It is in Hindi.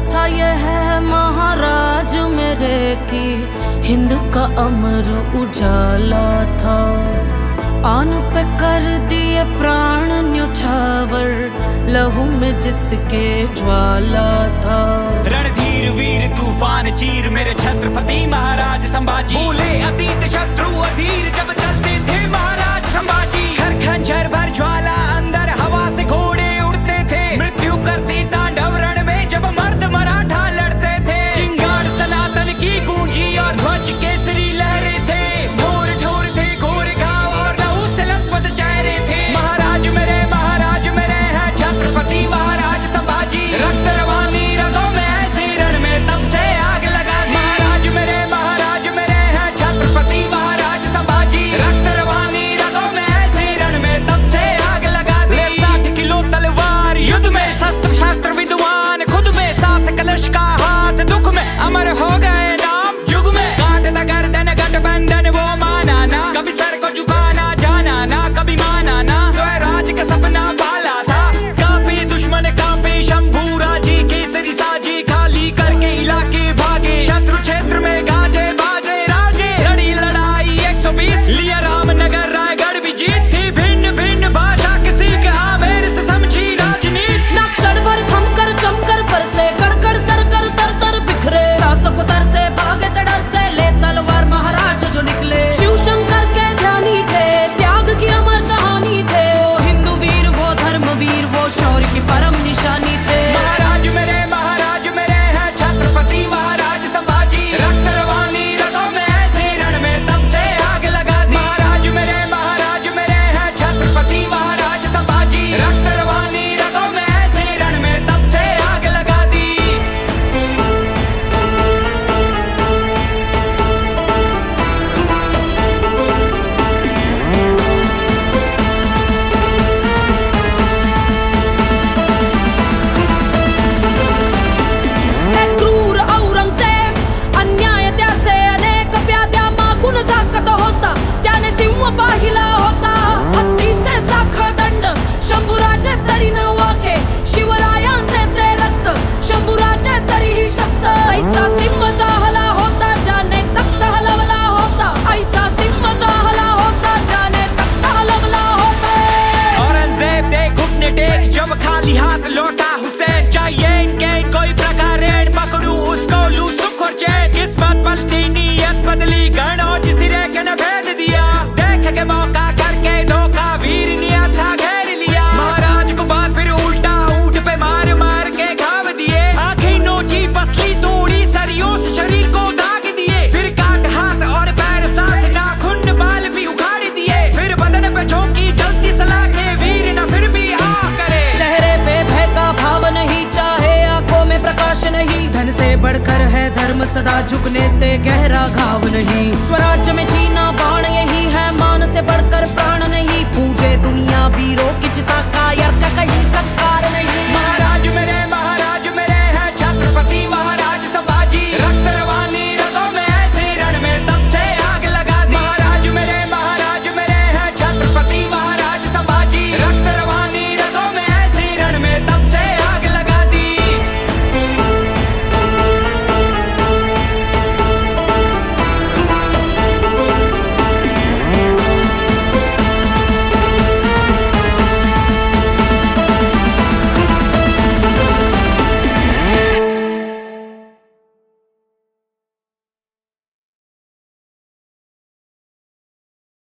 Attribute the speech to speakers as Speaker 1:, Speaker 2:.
Speaker 1: था यह है महाराज मेरे की हिंद का अमर उजाला था। आन पे कर दिए प्राण न्योछावर, लहू में जिसके ज्वाला था।
Speaker 2: रणधीर वीर तूफान चीर मेरे छत्रपति महाराज संभाजी। भूले अतीत शत्रु अधीर जब चलते थे महाराज संभाजी। घर खंजर भर ज्वाला अंदर हवा से घोड़े उड़ते थे। मृत्यु करती तांडव रण में जब मर्द मराठा लड़ते थे। चिंगार सनातन की गूंजी और ध्वज केसरी लहरे थे। ढोर ढोर थे घोर घाव और लहू से लथपथ चेहरे थे। महाराज मेरे हैं छत्रपति महाराज संभाजी। रक्त रवानी रगों में ऐसे रण में तब से आग लगा दी। महाराज मेरे हैं छत्रपति महाराज संभाजी। रक्त रवानी रगों में ऐसे रण में तब से आग लगा दी। 60 किलो तलवार युद्ध में शस्त्र शास्त्र विद्वान खुद में। 7 कलश का हाथ दुख में अमर हो गए नाम युग में। काटता गर्दन गठबंधन वो माना ना, कभी सर को झुकाना जाना ना, कभी माना ना। स्वराज का सपना पाला था, कांपे दुश्मन कांपे शंभू राजी। केसरी साजी खाली करके इलाके भागे। शत्रु क्षेत्र में गाजे बाजे राजे। लड़ी लड़ाई 120 लिया रामनगर रायगढ़ भी जीत थी। भिन्न भिन्न भाषा किसी के आमेर से समझी राजनीति।
Speaker 1: नक्शल भर थमकर जमकर पर से कड़कड़ सरकर तर तर बिखरे। शासक उतर से भागे डर से ले तलवार महाराज जो निकले। शिव शंकर के ध्यानी थे, त्याग की अमर कहानी थे। वो हिंदू वीर वो धर्मवीर वो शौर्य की परम निशानी थे।
Speaker 2: महाराज मेरे हैं छत्रपति महाराज संभाजी। रक्त रवानी रगों में ऐसे रण में तब से आग लगा दी। महाराज मेरे हैं छत्रपति महाराज संभाजी। रक्त रवानी रगों में ऐसे रण में तब से आग लगा दी।
Speaker 1: क्रूर औरंगजेब अन्याय त्याचे अनेक व्याध्या मागून झाकत होता। त्याने सिंह पाहिला होता, हत्तीचे साखळ दंड शंभूराचे तरी न वाखे। शिवरायांचे ते रक्त शंभूराचे तरीही शक्त। ऐसा सिंह जाहला होता ज्याने तख्त हलवला होता। ऐसा सिंह जाहला होता ज्याने तख्त हलवला होता।
Speaker 2: औरंगजेब दे घुटने टेक जब खाली हाथ लौटा हुसैन। चाहिए इनके कोई प्रकार पकड़ू उसको लू सुख और चैन। किस्मत पलटी नीयत बदली गण और सिरे के न भेद दिया। देख के मौका करके धोखा वीर निया था घेर लिया। महाराज को बात फिर उल्टा ऊंट पे मार मार के घाव दिए। आंखें नोची पसली तोड़ी सरियों से शरीर को दाग दिए। फिर काट हाथ और पैर साथ नाखून बाल भी उखाड़ दिए। फिर बदन पे झोंकी जलती सलाखें वीर न फिर भी आ करे।
Speaker 1: चेहरे पे भय का भाव नहीं, चाहे आंखों में प्रकाश नहीं। धन से बढ़कर है धर्म सदा, झुकने से गहरा घाव नहीं। स्वराज्य में जीना बाण